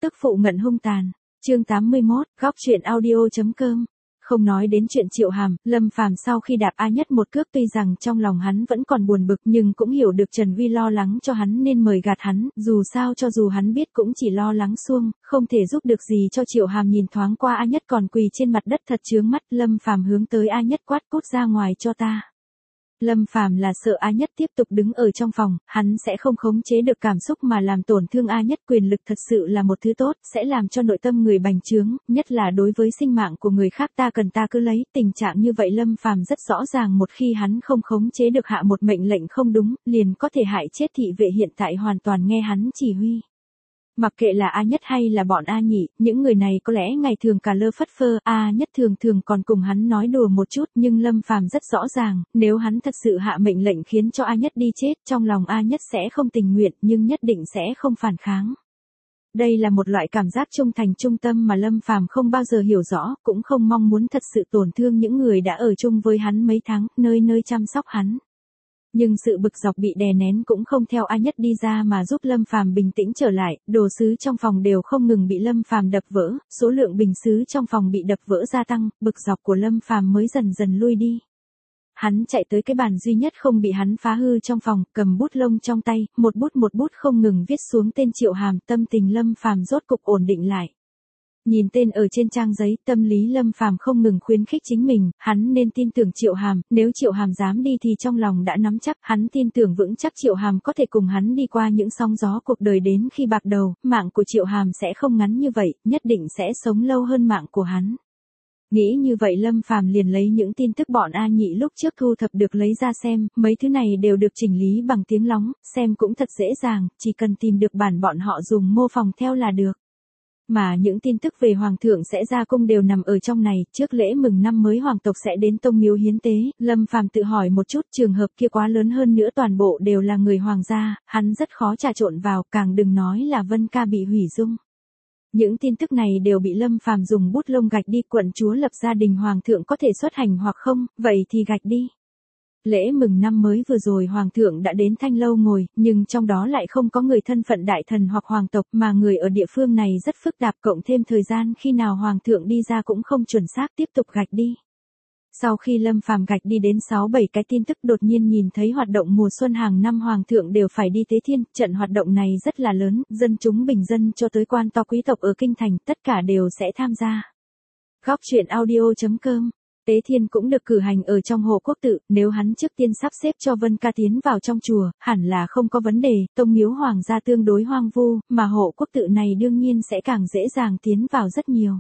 Tức phụ ngận hung tàn. Chương 81, góc truyện audio.com. Không nói đến chuyện Triệu Hàm, Lâm Phàm sau khi đạp A Nhất một cước tuy rằng trong lòng hắn vẫn còn buồn bực nhưng cũng hiểu được Trần Huy lo lắng cho hắn nên mời gạt hắn, dù sao cho dù hắn biết cũng chỉ lo lắng suông, không thể giúp được gì cho Triệu Hàm. Nhìn thoáng qua A Nhất còn quỳ trên mặt đất thật chướng mắt, Lâm Phàm hướng tới A Nhất quát cút ra ngoài cho ta. Lâm Phàm là sợ A Nhất tiếp tục đứng ở trong phòng, hắn sẽ không khống chế được cảm xúc mà làm tổn thương A Nhất. Quyền lực thật sự là một thứ tốt, sẽ làm cho nội tâm người bành trướng, nhất là đối với sinh mạng của người khác ta cần ta cứ lấy. Tình trạng như vậy Lâm Phàm rất rõ ràng, một khi hắn không khống chế được hạ một mệnh lệnh không đúng, liền có thể hại chết. Thị vệ hiện tại hoàn toàn nghe hắn chỉ huy. Mặc kệ là A Nhất hay là bọn A Nhị, những người này có lẽ ngày thường cả lơ phất phơ, A Nhất thường thường còn cùng hắn nói đùa một chút, nhưng Lâm Phàm rất rõ ràng, nếu hắn thật sự hạ mệnh lệnh khiến cho A Nhất đi chết, trong lòng A Nhất sẽ không tình nguyện, nhưng nhất định sẽ không phản kháng. Đây là một loại cảm giác trung thành trung tâm mà Lâm Phàm không bao giờ hiểu rõ, cũng không mong muốn thật sự tổn thương những người đã ở chung với hắn mấy tháng, nơi nơi chăm sóc hắn. Nhưng sự bực dọc bị đè nén cũng không theo A Nhất đi ra mà giúp Lâm Phàm bình tĩnh trở lại, đồ sứ trong phòng đều không ngừng bị Lâm Phàm đập vỡ, số lượng bình sứ trong phòng bị đập vỡ gia tăng, bực dọc của Lâm Phàm mới dần dần lui đi. Hắn chạy tới cái bàn duy nhất không bị hắn phá hư trong phòng, cầm bút lông trong tay, một bút không ngừng viết xuống tên Triệu Hàm. Tâm tình Lâm Phàm rốt cục ổn định lại. Nhìn tên ở trên trang giấy, tâm lý Lâm Phàm không ngừng khuyến khích chính mình, hắn nên tin tưởng Triệu Hàm, nếu Triệu Hàm dám đi thì trong lòng đã nắm chắc, hắn tin tưởng vững chắc Triệu Hàm có thể cùng hắn đi qua những sóng gió cuộc đời đến khi bạc đầu, mạng của Triệu Hàm sẽ không ngắn như vậy, nhất định sẽ sống lâu hơn mạng của hắn. Nghĩ như vậy Lâm Phàm liền lấy những tin tức bọn A Nhị lúc trước thu thập được lấy ra xem, mấy thứ này đều được chỉnh lý bằng tiếng lóng, xem cũng thật dễ dàng, chỉ cần tìm được bản bọn họ dùng mô phỏng theo là được. Mà những tin tức về Hoàng thượng sẽ ra cung đều nằm ở trong này, trước lễ mừng năm mới Hoàng tộc sẽ đến tông miếu hiến tế, Lâm Phàm tự hỏi một chút, trường hợp kia quá lớn, hơn nữa toàn bộ đều là người Hoàng gia, hắn rất khó trà trộn vào, càng đừng nói là Vân Ca bị hủy dung. Những tin tức này đều bị Lâm Phàm dùng bút lông gạch đi, quận chúa lập gia đình Hoàng thượng có thể xuất hành hoặc không, vậy thì gạch đi. Lễ mừng năm mới vừa rồi Hoàng thượng đã đến Thanh Lâu ngồi, nhưng trong đó lại không có người thân phận đại thần hoặc hoàng tộc, mà người ở địa phương này rất phức tạp, cộng thêm thời gian khi nào Hoàng thượng đi ra cũng không chuẩn xác, tiếp tục gạch đi. Sau khi Lâm Phàm gạch đi đến 6-7 cái tin tức, đột nhiên nhìn thấy hoạt động mùa xuân hàng năm Hoàng thượng đều phải đi tế thiên, trận hoạt động này rất là lớn, dân chúng bình dân cho tới quan to quý tộc ở kinh thành, tất cả đều sẽ tham gia. Góc truyện audio.com. Tế thiên cũng được cử hành ở trong Hộ Quốc Tự, nếu hắn trước tiên sắp xếp cho Vân Ca tiến vào trong chùa, hẳn là không có vấn đề, tông miếu hoàng gia tương đối hoang vu, mà Hộ Quốc Tự này đương nhiên sẽ càng dễ dàng tiến vào rất nhiều.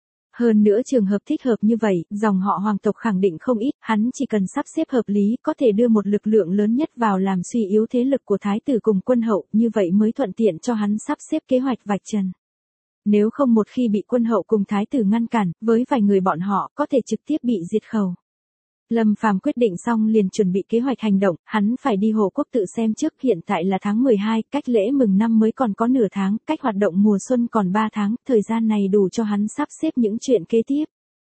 Hơn nữa trường hợp thích hợp như vậy, dòng họ hoàng tộc khẳng định không ít, hắn chỉ cần sắp xếp hợp lý có thể đưa một lực lượng lớn nhất vào làm suy yếu thế lực của thái tử cùng quân hậu, như vậy mới thuận tiện cho hắn sắp xếp kế hoạch vạch trần. Nếu không một khi bị quân hậu cùng thái tử ngăn cản, với vài người bọn họ có thể trực tiếp bị diệt khẩu. Lâm Phàm quyết định xong liền chuẩn bị kế hoạch hành động, hắn phải đi Hộ Quốc Tự xem trước, hiện tại là tháng 12, cách lễ mừng năm mới còn có nửa tháng, cách hoạt động mùa xuân còn 3 tháng, thời gian này đủ cho hắn sắp xếp những chuyện kế tiếp.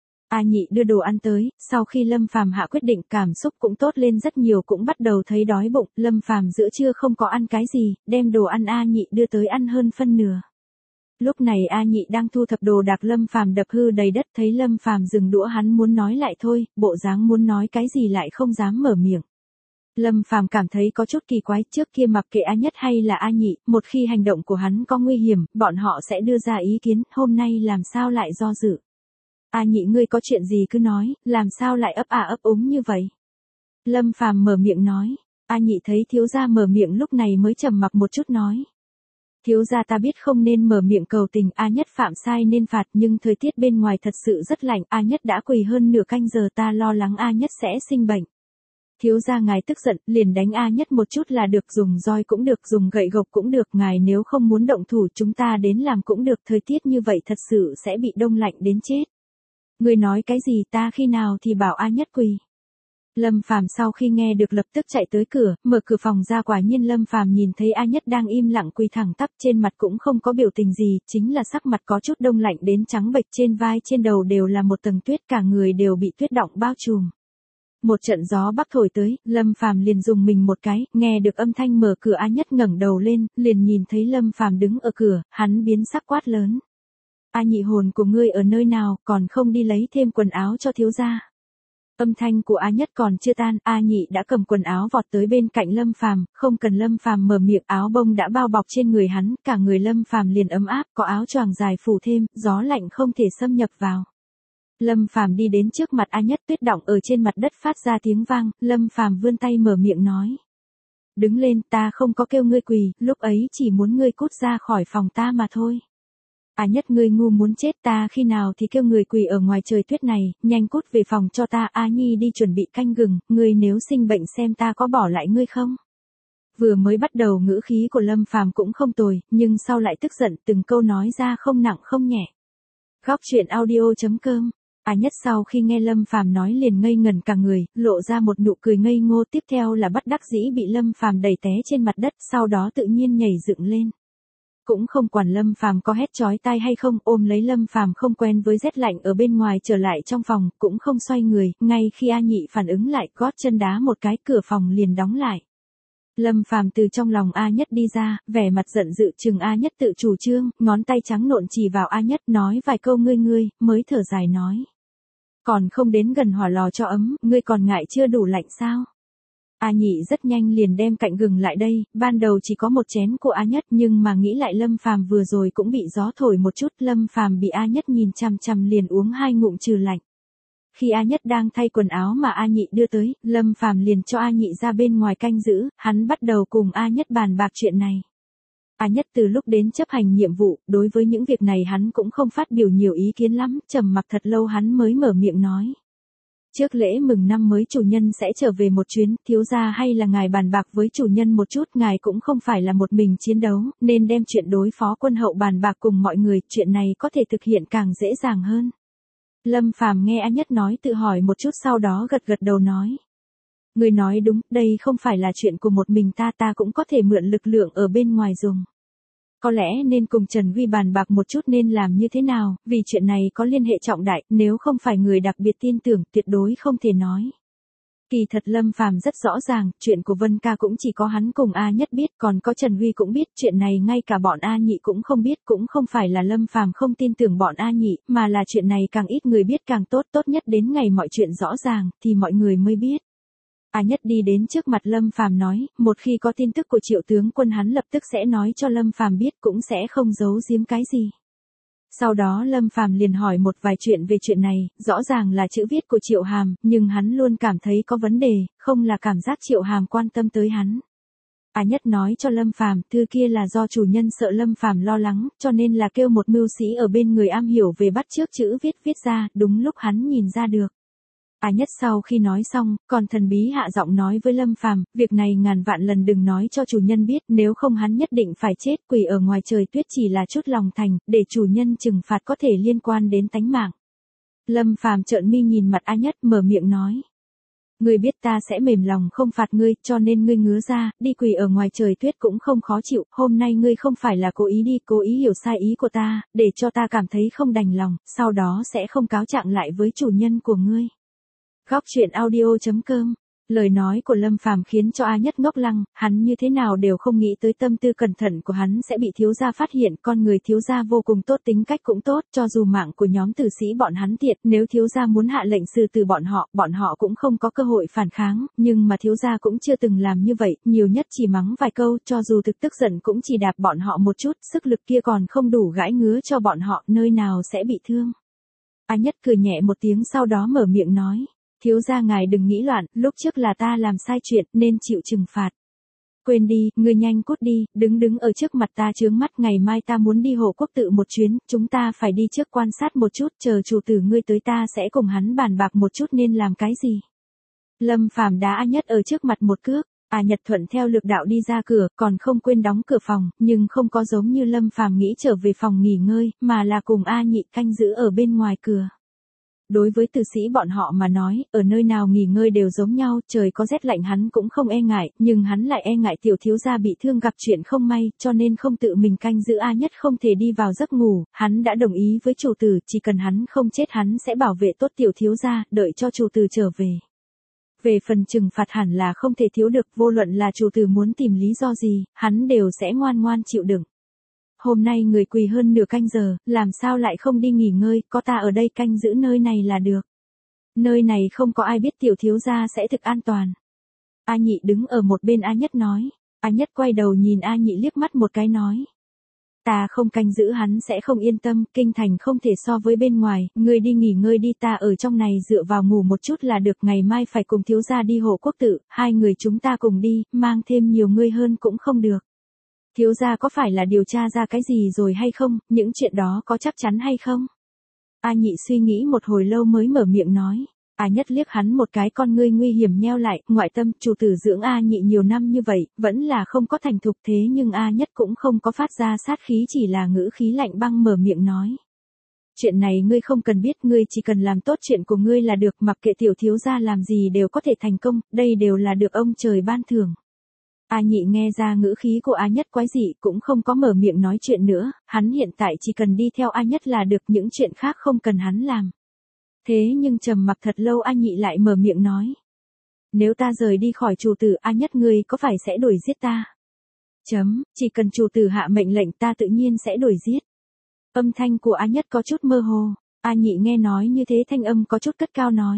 A Nhị đưa đồ ăn tới, sau khi Lâm Phàm hạ quyết định cảm xúc cũng tốt lên rất nhiều, cũng bắt đầu thấy đói bụng, Lâm Phàm giữa trưa không có ăn cái gì, đem đồ ăn A Nhị đưa tới ăn hơn phân nửa. Lúc này A Nhị đang thu thập đồ đạc, Lâm Phàm đập hư đầy đất, thấy Lâm Phàm dừng đũa hắn muốn nói lại thôi, bộ dáng muốn nói cái gì lại không dám mở miệng. Lâm Phàm cảm thấy có chút kỳ quái, trước kia mặc kệ A Nhất hay là A Nhị, một khi hành động của hắn có nguy hiểm, bọn họ sẽ đưa ra ý kiến, hôm nay làm sao lại do dự. A Nhị ngươi có chuyện gì cứ nói, làm sao lại ấp úng như vậy. Lâm Phàm mở miệng nói, A Nhị thấy thiếu gia mở miệng lúc này mới trầm mặc một chút nói. Thiếu gia ta biết không nên mở miệng cầu tình, A Nhất phạm sai nên phạt, nhưng thời tiết bên ngoài thật sự rất lạnh, A Nhất đã quỳ hơn nửa canh giờ, ta lo lắng A Nhất sẽ sinh bệnh. Thiếu gia ngài tức giận, liền đánh A Nhất một chút là được, dùng roi cũng được, dùng gậy gộc cũng được, ngài nếu không muốn động thủ chúng ta đến làm cũng được, thời tiết như vậy thật sự sẽ bị đông lạnh đến chết. Ngươi nói cái gì, ta khi nào thì bảo A Nhất quỳ. Lâm Phàm sau khi nghe được lập tức chạy tới cửa, mở cửa phòng ra, quả nhiên Lâm Phàm nhìn thấy A Nhất đang im lặng quỳ thẳng tắp, trên mặt cũng không có biểu tình gì, chính là sắc mặt có chút đông lạnh đến trắng bệch, trên vai trên đầu đều là một tầng tuyết, cả người đều bị tuyết đọng bao trùm. Một trận gió bắc thổi tới, Lâm Phàm liền dùng mình một cái, nghe được âm thanh mở cửa A Nhất ngẩng đầu lên, liền nhìn thấy Lâm Phàm đứng ở cửa, hắn biến sắc quát lớn. A Nhị, hồn của ngươi ở nơi nào, còn không đi lấy thêm quần áo cho thiếu gia. Âm thanh của A Nhất còn chưa tan, A Nhị đã cầm quần áo vọt tới bên cạnh Lâm Phàm, không cần Lâm Phàm mở miệng, áo bông đã bao bọc trên người hắn, cả người Lâm Phàm liền ấm áp, có áo choàng dài phủ thêm, gió lạnh không thể xâm nhập vào. Lâm Phàm đi đến trước mặt A Nhất, tuyết đọng ở trên mặt đất phát ra tiếng vang, Lâm Phàm vươn tay mở miệng nói. Đứng lên, ta không có kêu ngươi quỳ, lúc ấy chỉ muốn ngươi cút ra khỏi phòng ta mà thôi. A Nhất, ngươi ngu muốn chết, ta khi nào thì kêu người quỳ ở ngoài trời tuyết này, nhanh cút về phòng cho ta. A Nhi đi chuẩn bị canh gừng, ngươi nếu sinh bệnh xem ta có bỏ lại ngươi không. Vừa mới bắt đầu ngữ khí của Lâm Phàm cũng không tồi, nhưng sau lại tức giận, từng câu nói ra không nặng không nhẹ. Góc truyện audio.com. A Nhất sau khi nghe Lâm Phàm nói liền ngây ngẩn cả người, lộ ra một nụ cười ngây ngô, tiếp theo là bất đắc dĩ bị Lâm Phàm đẩy té trên mặt đất, sau đó tự nhiên nhảy dựng lên. Cũng không quản Lâm Phàm có hét chói tai hay không, ôm lấy Lâm Phàm không quen với rét lạnh ở bên ngoài trở lại trong phòng, cũng không xoay người, ngay khi A Nhị phản ứng lại, gót chân đá một cái, cửa phòng liền đóng lại. Lâm Phàm từ trong lòng A Nhất đi ra, vẻ mặt giận dữ chừng A Nhất tự chủ trương, ngón tay trắng nộn chỉ vào A Nhất, nói vài câu ngươi, mới thở dài nói. Còn không đến gần hỏa lò cho ấm, ngươi còn ngại chưa đủ lạnh sao? A Nhị rất nhanh liền đem cạnh gừng lại đây, ban đầu chỉ có một chén của A Nhất, nhưng mà nghĩ lại Lâm Phàm vừa rồi cũng bị gió thổi một chút, Lâm Phàm bị A Nhất nhìn chằm chằm liền uống 2 ngụm trừ lạnh. Khi A Nhất đang thay quần áo mà A Nhị đưa tới, Lâm Phàm liền cho A Nhị ra bên ngoài canh giữ, hắn bắt đầu cùng A Nhất bàn bạc chuyện này. A Nhất từ lúc đến chấp hành nhiệm vụ, đối với những việc này hắn cũng không phát biểu nhiều ý kiến lắm, trầm mặc thật lâu hắn mới mở miệng nói. Trước lễ mừng năm mới chủ nhân sẽ trở về một chuyến, thiếu gia hay là ngài bàn bạc với chủ nhân một chút, ngài cũng không phải là một mình chiến đấu, nên đem chuyện đối phó quân hậu bàn bạc cùng mọi người, chuyện này có thể thực hiện càng dễ dàng hơn. Lâm Phàm nghe A Nhất nói tự hỏi một chút sau đó gật gật đầu nói. Người nói đúng, đây không phải là chuyện của một mình ta cũng có thể mượn lực lượng ở bên ngoài dùng. Có lẽ nên cùng Trần Huy bàn bạc một chút nên làm như thế nào, vì chuyện này có liên hệ trọng đại, nếu không phải người đặc biệt tin tưởng, tuyệt đối không thể nói. Kỳ thật Lâm Phàm rất rõ ràng, chuyện của Vân Ca cũng chỉ có hắn cùng A Nhất biết, còn có Trần Huy cũng biết, chuyện này ngay cả bọn A Nhị cũng không biết, cũng không phải là Lâm Phàm không tin tưởng bọn A Nhị, mà là chuyện này càng ít người biết càng tốt, tốt nhất đến ngày mọi chuyện rõ ràng, thì mọi người mới biết. A Nhất đi đến trước mặt Lâm Phàm nói, một khi có tin tức của Triệu tướng quân hắn lập tức sẽ nói cho Lâm Phàm biết, cũng sẽ không giấu giếm cái gì. Sau đó Lâm Phàm liền hỏi một vài chuyện về chuyện này, rõ ràng là chữ viết của Triệu Hàm, nhưng hắn luôn cảm thấy có vấn đề, không là cảm giác Triệu Hàm quan tâm tới hắn. A Nhất nói cho Lâm Phàm, thư kia là do chủ nhân sợ Lâm Phàm lo lắng, cho nên là kêu một mưu sĩ ở bên người am hiểu về bắt chước chữ viết ra, đúng lúc hắn nhìn ra được. A Nhất sau khi nói xong, còn thần bí hạ giọng nói với Lâm Phàm, việc này ngàn vạn lần đừng nói cho chủ nhân biết, nếu không hắn nhất định phải chết, quỳ ở ngoài trời tuyết chỉ là chút lòng thành, để chủ nhân trừng phạt có thể liên quan đến tánh mạng. Lâm Phàm trợn mi nhìn mặt A Nhất, mở miệng nói. Ngươi biết ta sẽ mềm lòng không phạt ngươi, cho nên ngươi ngứa ra, đi quỳ ở ngoài trời tuyết cũng không khó chịu, hôm nay ngươi không phải là cố ý đi, cố ý hiểu sai ý của ta, để cho ta cảm thấy không đành lòng, sau đó sẽ không cáo trạng lại với chủ nhân của ngươi. Góc truyện audio.com. Lời nói của Lâm Phàm khiến cho A Nhất ngốc lăng, hắn như thế nào đều không nghĩ tới tâm tư cẩn thận của hắn sẽ bị thiếu gia phát hiện, con người thiếu gia vô cùng tốt, tính cách cũng tốt, cho dù mạng của nhóm tử sĩ bọn hắn thiệt, nếu thiếu gia muốn hạ lệnh xử tử bọn họ cũng không có cơ hội phản kháng, nhưng mà thiếu gia cũng chưa từng làm như vậy, nhiều nhất chỉ mắng vài câu, cho dù thực tức giận cũng chỉ đạp bọn họ một chút, sức lực kia còn không đủ gãi ngứa cho bọn họ, nơi nào sẽ bị thương. A Nhất cười nhẹ một tiếng sau đó mở miệng nói. Thiếu gia ngài đừng nghĩ loạn, lúc trước là ta làm sai chuyện nên chịu trừng phạt. Quên đi, ngươi nhanh cút đi, đứng ở trước mặt ta chướng mắt, ngày mai ta muốn đi Hồ Quốc Tự một chuyến, chúng ta phải đi trước quan sát một chút, chờ chủ tử ngươi tới ta sẽ cùng hắn bàn bạc một chút nên làm cái gì. Lâm Phàm đá A Nhất ở trước mặt một cước, A Nhật thuận theo lực đạo đi ra cửa, còn không quên đóng cửa phòng, nhưng không có giống như Lâm Phàm nghĩ trở về phòng nghỉ ngơi, mà là cùng A Nhị canh giữ ở bên ngoài cửa. Đối với tử sĩ bọn họ mà nói, ở nơi nào nghỉ ngơi đều giống nhau, trời có rét lạnh hắn cũng không e ngại, nhưng hắn lại e ngại tiểu thiếu gia bị thương gặp chuyện không may, cho nên không tự mình canh giữ. A Nhất không thể đi vào giấc ngủ, hắn đã đồng ý với chủ tử, chỉ cần hắn không chết hắn sẽ bảo vệ tốt tiểu thiếu gia, đợi cho chủ tử trở về. Về phần trừng phạt hẳn là không thể thiếu được, vô luận là chủ tử muốn tìm lý do gì, hắn đều sẽ ngoan ngoan chịu đựng. Hôm nay người quỳ hơn nửa canh giờ, làm sao lại không đi nghỉ ngơi, có ta ở đây canh giữ nơi này là được. Nơi này không có ai biết tiểu thiếu gia sẽ thực an toàn. A Nhị đứng ở một bên A Nhất nói. A Nhất quay đầu nhìn A Nhị liếc mắt một cái nói. Ta không canh giữ hắn sẽ không yên tâm, kinh thành không thể so với bên ngoài, ngươi đi nghỉ ngơi đi, ta ở trong này dựa vào ngủ một chút là được, ngày mai phải cùng thiếu gia đi hộ quốc tự, hai người chúng ta cùng đi, mang thêm nhiều ngươi hơn cũng không được. Thiếu gia có phải là điều tra ra cái gì rồi hay không, những chuyện đó có chắc chắn hay không? A Nhị suy nghĩ một hồi lâu mới mở miệng nói. A Nhất liếc hắn một cái, con ngươi nguy hiểm nheo lại, ngoại tâm, chủ tử dưỡng A Nhị nhiều năm như vậy, vẫn là không có thành thục, thế nhưng A Nhất cũng không có phát ra sát khí, chỉ là ngữ khí lạnh băng mở miệng nói. Chuyện này ngươi không cần biết, ngươi chỉ cần làm tốt chuyện của ngươi là được, mặc kệ tiểu thiếu gia làm gì đều có thể thành công, đây đều là được ông trời ban thưởng. A Nhị nghe ra ngữ khí của A Nhất quái dị, cũng không có mở miệng nói chuyện nữa, hắn hiện tại chỉ cần đi theo A Nhất là được, những chuyện khác không cần hắn làm. Thế nhưng trầm mặc thật lâu A Nhị lại mở miệng nói. Nếu ta rời đi khỏi chủ tử, A Nhất ngươi có phải sẽ đuổi giết ta? Chỉ cần chủ tử hạ mệnh lệnh ta tự nhiên sẽ đuổi giết. Âm thanh của A Nhất có chút mơ hồ, A Nhị nghe nói như thế thanh âm có chút cất cao nói.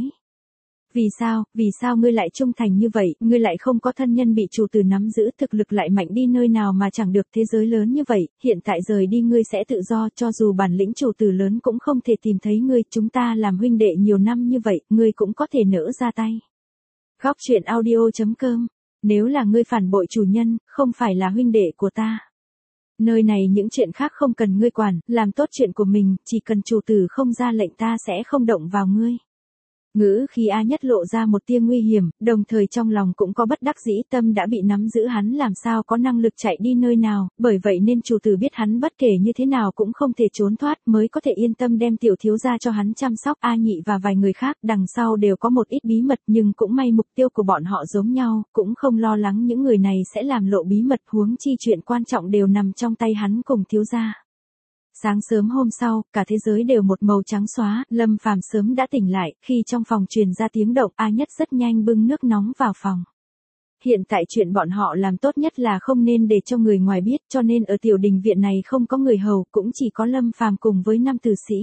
Vì sao ngươi lại trung thành như vậy, ngươi lại không có thân nhân bị chủ tử nắm giữ, thực lực lại mạnh đi nơi nào mà chẳng được, thế giới lớn như vậy, hiện tại rời đi ngươi sẽ tự do, cho dù bản lĩnh chủ tử lớn cũng không thể tìm thấy ngươi, chúng ta làm huynh đệ nhiều năm như vậy, ngươi cũng có thể nỡ ra tay. Góc truyện audio.com, nếu là ngươi phản bội chủ nhân, không phải là huynh đệ của ta. Nơi này những chuyện khác không cần ngươi quản, làm tốt chuyện của mình, chỉ cần chủ tử không ra lệnh ta sẽ không động vào ngươi. Ngữ khi A Nhất lộ ra một tia nguy hiểm, đồng thời trong lòng cũng có bất đắc dĩ, tâm đã bị nắm giữ, hắn làm sao có năng lực chạy đi nơi nào, bởi vậy nên chủ tử biết hắn bất kể như thế nào cũng không thể trốn thoát, mới có thể yên tâm đem tiểu thiếu gia cho hắn chăm sóc. A Nhị và vài người khác đằng sau đều có một ít bí mật, nhưng cũng may mục tiêu của bọn họ giống nhau, cũng không lo lắng những người này sẽ làm lộ bí mật, huống chi chuyện quan trọng đều nằm trong tay hắn cùng thiếu gia. Sáng sớm hôm sau, cả thế giới đều một màu trắng xóa, Lâm Phàm sớm đã tỉnh lại, khi trong phòng truyền ra tiếng động, A Nhất rất nhanh bưng nước nóng vào phòng. Hiện tại chuyện bọn họ làm tốt nhất là không nên để cho người ngoài biết, cho nên ở tiểu đình viện này không có người hầu, cũng chỉ có Lâm Phàm cùng với 5 tử sĩ.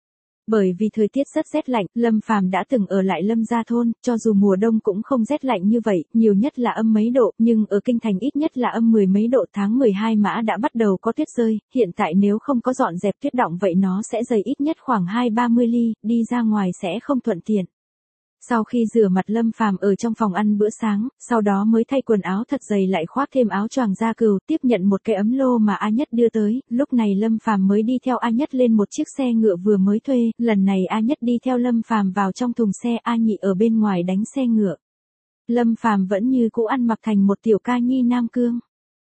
Bởi vì thời tiết rất rét lạnh, Lâm Phàm đã từng ở lại Lâm gia thôn, cho dù mùa đông cũng không rét lạnh như vậy, nhiều nhất là âm mấy độ, nhưng ở kinh thành ít nhất là âm 10 mấy độ. Tháng 12 mã đã bắt đầu có tuyết rơi, hiện tại nếu không có dọn dẹp tuyết đọng vậy nó sẽ dày ít nhất khoảng 20-30 ly, đi ra ngoài sẽ không thuận tiện. Sau khi rửa mặt, Lâm Phàm ở trong phòng ăn bữa sáng, sau đó mới thay quần áo thật dày lại khoác thêm áo choàng da cừu, tiếp nhận một cái ấm lô mà A Nhất đưa tới, lúc này Lâm Phàm mới đi theo A Nhất lên một chiếc xe ngựa vừa mới thuê, lần này A Nhất đi theo Lâm Phàm vào trong thùng xe, A Nhị ở bên ngoài đánh xe ngựa. Lâm Phàm vẫn như cũ ăn mặc thành một tiểu ca nhi Nam Cương.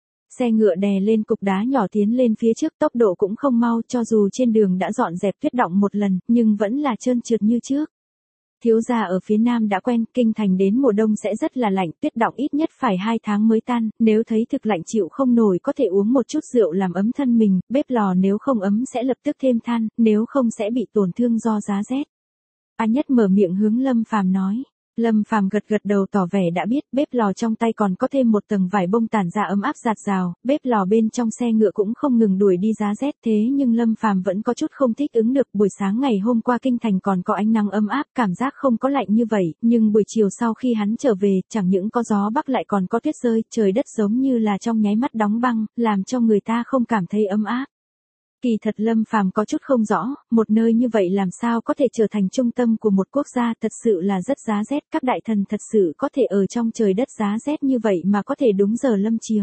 Xe ngựa đè lên cục đá nhỏ tiến lên phía trước, tốc độ cũng không mau, cho dù trên đường đã dọn dẹp tuyết đọng một lần, nhưng vẫn là trơn trượt như trước. Thiếu gia ở phía nam đã quen, kinh thành đến mùa đông sẽ rất là lạnh, tuyết đọng ít nhất phải 2 tháng mới tan, nếu thấy thực lạnh chịu không nổi có thể uống một chút rượu làm ấm thân mình, bếp lò nếu không ấm sẽ lập tức thêm than, nếu không sẽ bị tổn thương do giá rét. A Nhất mở miệng hướng Lâm Phàm nói. Lâm Phàm gật gật đầu tỏ vẻ đã biết, bếp lò trong tay còn có thêm một tầng vải bông tản ra ấm áp dạt dào, bếp lò bên trong xe ngựa cũng không ngừng đuổi đi giá rét, thế nhưng Lâm Phàm vẫn có chút không thích ứng được, buổi sáng ngày hôm qua kinh thành còn có ánh nắng ấm áp, cảm giác không có lạnh như vậy, nhưng buổi chiều sau khi hắn trở về, chẳng những có gió bắc lại còn có tuyết rơi, trời đất giống như là trong nháy mắt đóng băng, làm cho người ta không cảm thấy ấm áp. Kỳ thật Lâm Phàm có chút không rõ, một nơi như vậy làm sao có thể trở thành trung tâm của một quốc gia, thật sự là rất giá rét, các đại thần thật sự có thể ở trong trời đất giá rét như vậy mà có thể đúng giờ lâm chiều.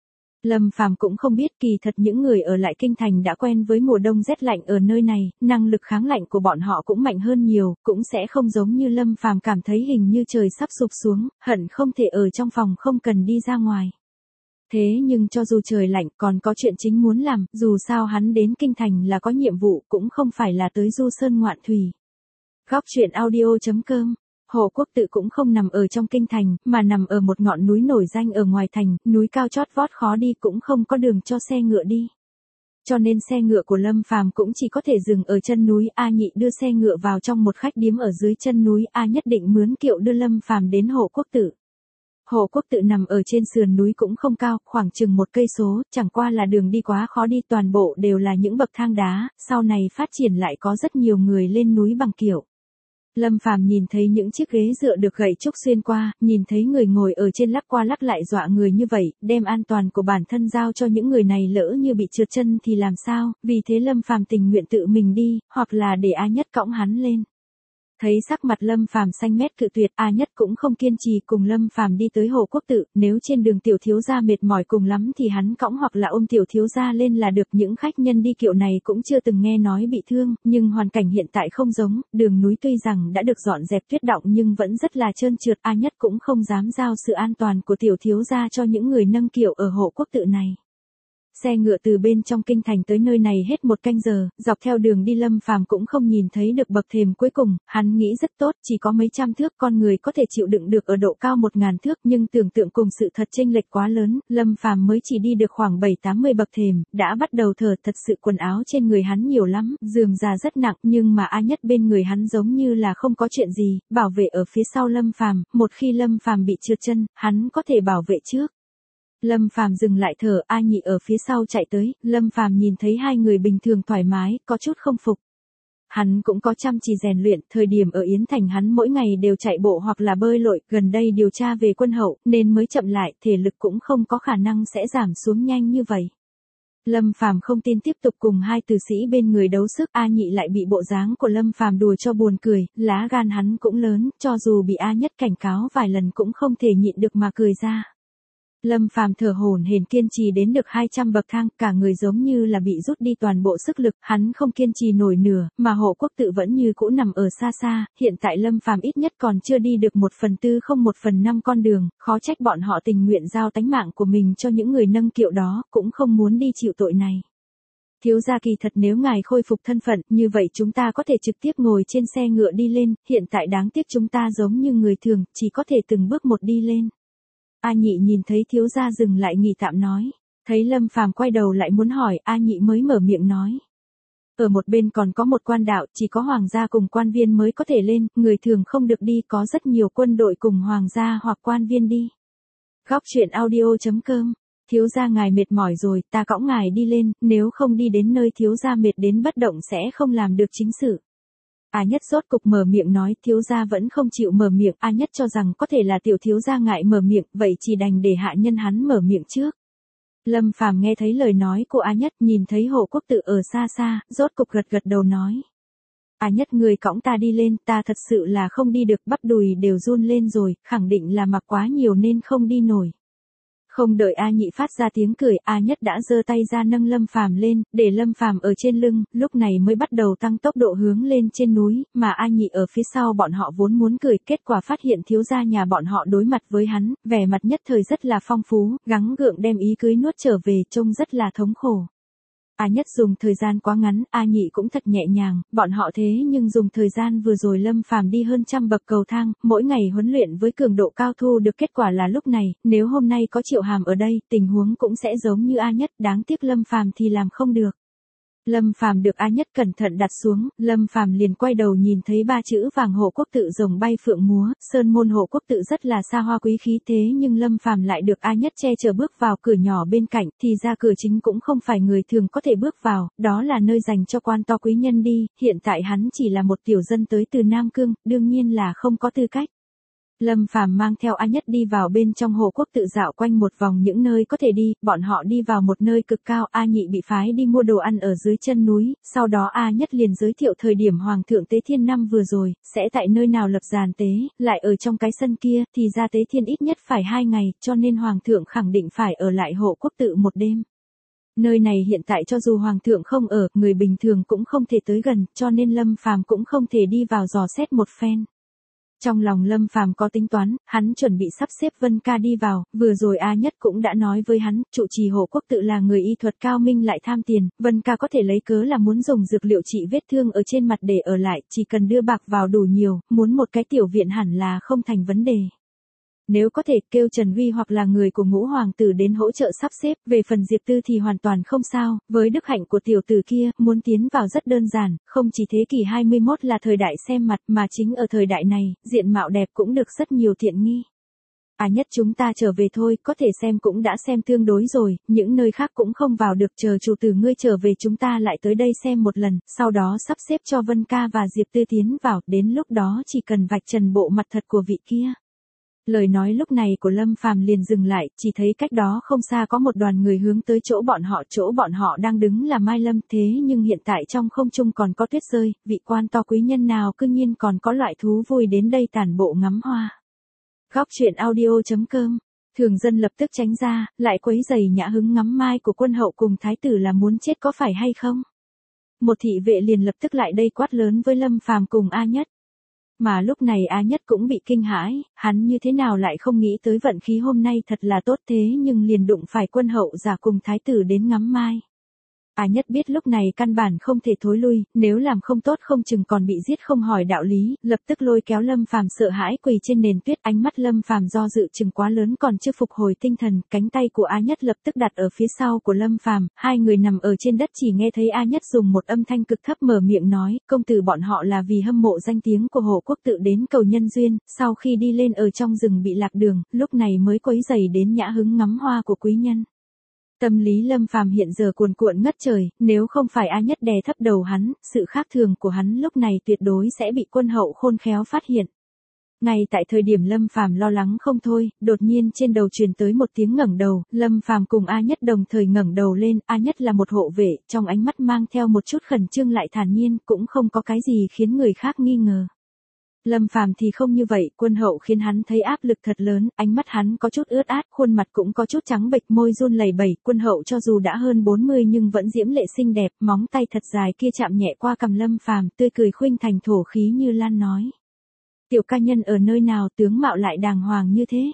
Lâm Phàm cũng không biết, kỳ thật những người ở lại kinh thành đã quen với mùa đông rét lạnh ở nơi này, năng lực kháng lạnh của bọn họ cũng mạnh hơn nhiều, cũng sẽ không giống như Lâm Phàm cảm thấy hình như trời sắp sụp xuống, hận không thể ở trong phòng không cần đi ra ngoài. Thế nhưng cho dù trời lạnh còn có chuyện chính muốn làm, dù sao hắn đến kinh thành là có nhiệm vụ, cũng không phải là tới du sơn ngoạn thủy. Góc truyện audio.com, hộ quốc tự cũng không nằm ở trong kinh thành, mà nằm ở một ngọn núi nổi danh ở ngoài thành, núi cao chót vót khó đi, cũng không có đường cho xe ngựa đi. Cho nên xe ngựa của Lâm Phàm cũng chỉ có thể dừng ở chân núi. A Nhị đưa xe ngựa vào trong một khách điếm ở dưới chân núi. A Nhất định mướn kiệu đưa Lâm Phàm đến Hộ Quốc Tự. Hộ Quốc Tự nằm ở trên sườn núi cũng không cao, khoảng chừng 1 cây số, chẳng qua là đường đi quá khó đi, toàn bộ đều là những bậc thang đá, sau này phát triển lại có rất nhiều người lên núi bằng kiệu. Lâm Phàm nhìn thấy những chiếc ghế dựa được gậy trúc xuyên qua, nhìn thấy người ngồi ở trên lắc qua lắc lại dọa người như vậy, đem an toàn của bản thân giao cho những người này lỡ như bị trượt chân thì làm sao, vì thế Lâm Phàm tình nguyện tự mình đi, hoặc là để A Nhất cõng hắn lên. Thấy sắc mặt Lâm Phàm xanh mét cự tuyệt, A Nhất cũng không kiên trì cùng Lâm Phàm đi tới Hộ Quốc Tự, nếu trên đường tiểu thiếu gia mệt mỏi cùng lắm thì hắn cõng hoặc là ôm tiểu thiếu gia lên là được. Những khách nhân đi kiệu này cũng chưa từng nghe nói bị thương, nhưng hoàn cảnh hiện tại không giống, đường núi tuy rằng đã được dọn dẹp tuyết động nhưng vẫn rất là trơn trượt, A Nhất cũng không dám giao sự an toàn của tiểu thiếu gia cho những người nâng kiệu ở Hộ Quốc Tự này. Xe ngựa từ bên trong kinh thành tới nơi này hết 1 canh giờ, dọc theo đường đi Lâm Phàm cũng không nhìn thấy được bậc thềm cuối cùng, hắn nghĩ rất tốt, chỉ có mấy trăm thước con người có thể chịu đựng được ở độ cao 1000 thước, nhưng tưởng tượng cùng sự thật chênh lệch quá lớn, Lâm Phàm mới chỉ đi được khoảng 7-80 bậc thềm, đã bắt đầu thở. Thật sự quần áo trên người hắn nhiều lắm, rườm rà rất nặng, nhưng mà A Nhất bên người hắn giống như là không có chuyện gì, bảo vệ ở phía sau Lâm Phàm, một khi Lâm Phàm bị trượt chân, hắn có thể bảo vệ trước. Lâm Phàm dừng lại thở, A Nhị ở phía sau chạy tới, Lâm Phàm nhìn thấy hai người bình thường thoải mái, có chút không phục. Hắn cũng có chăm chỉ rèn luyện, thời điểm ở Yến Thành hắn mỗi ngày đều chạy bộ hoặc là bơi lội, gần đây điều tra về quân hậu, nên mới chậm lại, thể lực cũng không có khả năng sẽ giảm xuống nhanh như vậy. Lâm Phàm không tin tiếp tục cùng hai tử sĩ bên người đấu sức, A Nhị lại bị bộ dáng của Lâm Phàm đùa cho buồn cười, lá gan hắn cũng lớn, cho dù bị A Nhất cảnh cáo vài lần cũng không thể nhịn được mà cười ra. Lâm Phàm thở hổn hển kiên trì đến được 200 bậc thang, cả người giống như là bị rút đi toàn bộ sức lực, hắn không kiên trì nổi nửa, mà Hộ Quốc Tự vẫn như cũ nằm ở xa xa, hiện tại Lâm Phàm ít nhất còn chưa đi được 1/4 không 1/5 con đường, khó trách bọn họ tình nguyện giao tánh mạng của mình cho những người nâng kiệu đó, cũng không muốn đi chịu tội này. Thiếu gia kỳ thật, nếu ngài khôi phục thân phận, như vậy chúng ta có thể trực tiếp ngồi trên xe ngựa đi lên, hiện tại đáng tiếc chúng ta giống như người thường, chỉ có thể từng bước một đi lên. A Nhị nhìn thấy thiếu gia dừng lại nghỉ tạm nói. Thấy Lâm Phàm quay đầu lại muốn hỏi, A Nhị mới mở miệng nói. Ở một bên còn có một quan đạo, chỉ có hoàng gia cùng quan viên mới có thể lên, người thường không được đi, có rất nhiều quân đội cùng hoàng gia hoặc quan viên đi. Góc truyện audio.com. Thiếu gia ngài mệt mỏi rồi, ta cõng ngài đi lên, nếu không đi đến nơi thiếu gia mệt đến bất động sẽ không làm được chính sự. A Nhất rốt cục mở miệng nói, thiếu gia vẫn không chịu mở miệng, A Nhất cho rằng có thể là tiểu thiếu gia ngại mở miệng, vậy chỉ đành để hạ nhân hắn mở miệng trước. Lâm Phàm nghe thấy lời nói của A Nhất, nhìn thấy Hộ Quốc Tự ở xa xa, rốt cục gật gật đầu nói. A Nhất, người cõng ta đi lên, ta thật sự là không đi được, bắp đùi đều run lên rồi, khẳng định là mặc quá nhiều nên không đi nổi. Không đợi A Nhị phát ra tiếng cười, A Nhất đã giơ tay ra nâng Lâm Phàm lên, để Lâm Phàm ở trên lưng, lúc này mới bắt đầu tăng tốc độ hướng lên trên núi, mà A Nhị ở phía sau bọn họ vốn muốn cười, kết quả phát hiện thiếu gia nhà bọn họ đối mặt với hắn, vẻ mặt nhất thời rất là phong phú, gắng gượng đem ý cưới nuốt trở về, trông rất là thống khổ. A Nhất dùng thời gian quá ngắn, A Nhị cũng thật nhẹ nhàng, bọn họ thế nhưng dùng thời gian vừa rồi Lâm Phàm đi hơn 100 bậc cầu thang, mỗi ngày huấn luyện với cường độ cao thu được kết quả là lúc này, nếu hôm nay có Triệu Hàm ở đây, tình huống cũng sẽ giống như A Nhất, đáng tiếc Lâm Phàm thì làm không được. Lâm Phàm được A Nhất cẩn thận đặt xuống, Lâm Phàm liền quay đầu nhìn thấy 3 chữ vàng Hộ Quốc Tự rồng bay phượng múa, sơn môn Hộ Quốc Tự rất là xa hoa quý khí, thế nhưng Lâm Phàm lại được A Nhất che chở bước vào cửa nhỏ bên cạnh, thì ra cửa chính cũng không phải người thường có thể bước vào, đó là nơi dành cho quan to quý nhân đi, hiện tại hắn chỉ là một tiểu dân tới từ Nam Cương, đương nhiên là không có tư cách. Lâm Phàm mang theo A Nhất đi vào bên trong Hộ Quốc Tự dạo quanh một vòng những nơi có thể đi, bọn họ đi vào một nơi cực cao, A Nhị bị phái đi mua đồ ăn ở dưới chân núi, sau đó A Nhất liền giới thiệu thời điểm Hoàng thượng Tế Thiên năm vừa rồi, sẽ tại nơi nào lập giàn tế, lại ở trong cái sân kia, thì ra Tế Thiên ít nhất phải 2 ngày, cho nên Hoàng thượng khẳng định phải ở lại Hộ Quốc Tự một đêm. Nơi này hiện tại cho dù Hoàng thượng không ở, người bình thường cũng không thể tới gần, cho nên Lâm Phàm cũng không thể đi vào dò xét một phen. Trong lòng Lâm Phàm có tính toán, hắn chuẩn bị sắp xếp Vân Ca đi vào, vừa rồi A Nhất cũng đã nói với hắn, trụ trì Hộ Quốc Tự là người y thuật cao minh lại tham tiền, Vân Ca có thể lấy cớ là muốn dùng dược liệu trị vết thương ở trên mặt để ở lại, chỉ cần đưa bạc vào đủ nhiều, muốn một cái tiểu viện hẳn là không thành vấn đề. Nếu có thể kêu Trần Huy hoặc là người của Ngũ hoàng tử đến hỗ trợ sắp xếp, về phần Diệp Tư thì hoàn toàn không sao, với đức hạnh của tiểu tử kia, muốn tiến vào rất đơn giản, không chỉ thế kỷ 21 là thời đại xem mặt mà chính ở thời đại này, diện mạo đẹp cũng được rất nhiều tiện nghi. Nhất chúng ta trở về thôi, có thể xem cũng đã xem tương đối rồi, những nơi khác cũng không vào được, chờ chủ tử ngươi trở về chúng ta lại tới đây xem một lần, sau đó sắp xếp cho Vân Ca và Diệp Tư tiến vào, đến lúc đó chỉ cần vạch trần bộ mặt thật của vị kia. Lời nói lúc này của Lâm Phàm liền dừng lại, chỉ thấy cách đó không xa có một đoàn người hướng tới chỗ bọn họ đang đứng là Mai Lâm, thế nhưng hiện tại trong không trung còn có tuyết rơi, vị quan to quý nhân nào cư nhiên còn có loại thú vui đến đây tản bộ ngắm hoa. Góc truyện audio.com. Thường dân lập tức tránh ra, lại quấy rầy nhã hứng ngắm mai của quân hậu cùng thái tử là muốn chết có phải hay không? Một thị vệ liền lập tức lại đây quát lớn với Lâm Phàm cùng A Nhất. Mà lúc này A Nhất cũng bị kinh hãi, hắn như thế nào lại không nghĩ tới vận khí hôm nay thật là tốt thế nhưng liền đụng phải quân hậu giả cùng thái tử đến ngắm mai. A Nhất biết lúc này căn bản không thể thối lui, nếu làm không tốt không chừng còn bị giết không hỏi đạo lý, lập tức lôi kéo Lâm Phàm sợ hãi quỳ trên nền tuyết, ánh mắt Lâm Phàm do dự chừng quá lớn còn chưa phục hồi tinh thần, cánh tay của A Nhất lập tức đặt ở phía sau của Lâm Phàm, hai người nằm ở trên đất chỉ nghe thấy A Nhất dùng một âm thanh cực thấp mở miệng nói, công tử bọn họ là vì hâm mộ danh tiếng của Hồ Quốc Tự đến cầu nhân duyên, sau khi đi lên ở trong rừng bị lạc đường, lúc này mới quấy rầy đến nhã hứng ngắm hoa của quý nhân. Tâm lý Lâm Phàm hiện giờ cuồn cuộn ngất trời, nếu không phải A Nhất đè thấp đầu hắn, sự khác thường của hắn lúc này tuyệt đối sẽ bị quân hậu khôn khéo phát hiện. Ngay tại thời điểm Lâm Phàm lo lắng không thôi, đột nhiên trên đầu truyền tới một tiếng ngẩng đầu, Lâm Phàm cùng A Nhất đồng thời ngẩng đầu lên, A Nhất là một hộ vệ, trong ánh mắt mang theo một chút khẩn trương lại thản nhiên, cũng không có cái gì khiến người khác nghi ngờ. Lâm Phàm thì không như vậy, quân hậu khiến hắn thấy áp lực thật lớn, ánh mắt hắn có chút ướt át, khuôn mặt cũng có chút trắng bệch, môi run lẩy bẩy, quân hậu cho dù đã hơn 40 nhưng vẫn diễm lệ xinh đẹp, móng tay thật dài kia chạm nhẹ qua cằm Lâm Phàm, tươi cười khuynh thành thổ khí như lan nói. Tiểu ca nhân ở nơi nào tướng mạo lại đàng hoàng như thế?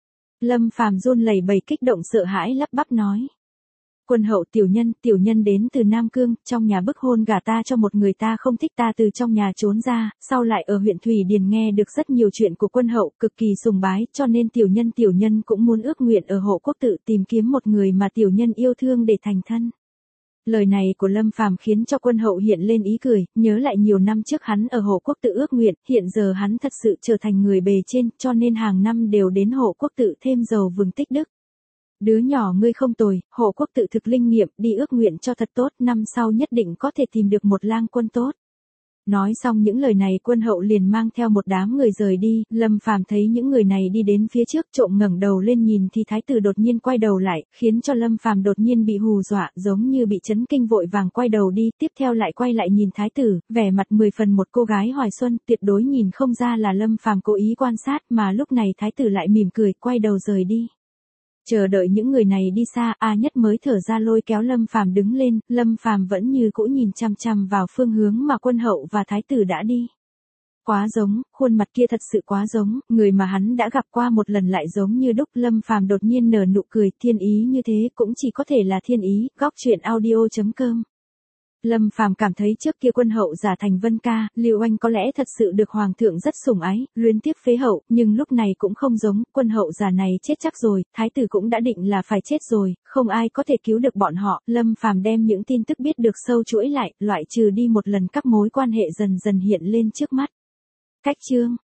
Lâm Phàm run lẩy bẩy kích động sợ hãi lắp bắp nói. Quân hậu tiểu nhân đến từ Nam Cương, trong nhà bức hôn gả ta cho một người ta không thích ta từ trong nhà trốn ra, sau lại ở huyện Thủy Điền nghe được rất nhiều chuyện của quân hậu, cực kỳ sùng bái, cho nên tiểu nhân cũng muốn ước nguyện ở Hộ Quốc Tự tìm kiếm một người mà tiểu nhân yêu thương để thành thân. Lời này của Lâm Phàm khiến cho quân hậu hiện lên ý cười, nhớ lại nhiều năm trước hắn ở Hộ Quốc Tự ước nguyện, hiện giờ hắn thật sự trở thành người bề trên, cho nên hàng năm đều đến Hộ Quốc Tự thêm giàu vừng tích đức. Đứa nhỏ ngươi không tồi, Hộ Quốc Tự thực linh nghiệm, đi ước nguyện cho thật tốt, năm sau nhất định có thể tìm được một lang quân tốt. Nói xong những lời này quân hậu liền mang theo một đám người rời đi, Lâm Phàm thấy những người này đi đến phía trước trộm ngẩng đầu lên nhìn thì thái tử đột nhiên quay đầu lại, khiến cho Lâm Phàm đột nhiên bị hù dọa, giống như bị chấn kinh vội vàng quay đầu đi, tiếp theo lại quay lại nhìn thái tử, vẻ mặt 10 phần một cô gái hoài xuân, tuyệt đối nhìn không ra là Lâm Phàm cố ý quan sát, mà lúc này thái tử lại mỉm cười, quay đầu rời đi. Chờ đợi những người này đi xa, A Nhất mới thở ra lôi kéo Lâm Phàm đứng lên, Lâm Phàm vẫn như cũ nhìn chằm chằm vào phương hướng mà quân hậu và thái tử đã đi. Quá giống, khuôn mặt kia thật sự quá giống, người mà hắn đã gặp qua một lần lại giống như đúc. Lâm Phàm đột nhiên nở nụ cười, thiên ý như thế cũng chỉ có thể là thiên ý. Góc truyện audio.com. Lâm Phàm cảm thấy trước kia quân hậu giả thành Vân Ca, Lưu Anh có lẽ thật sự được hoàng thượng rất sủng ái, luyến tiếc phế hậu, nhưng lúc này cũng không giống, quân hậu giả này chết chắc rồi, thái tử cũng đã định là phải chết rồi, không ai có thể cứu được bọn họ. Lâm Phàm đem những tin tức biết được sâu chuỗi lại, loại trừ đi một lần các mối quan hệ dần dần hiện lên trước mắt. Cách chương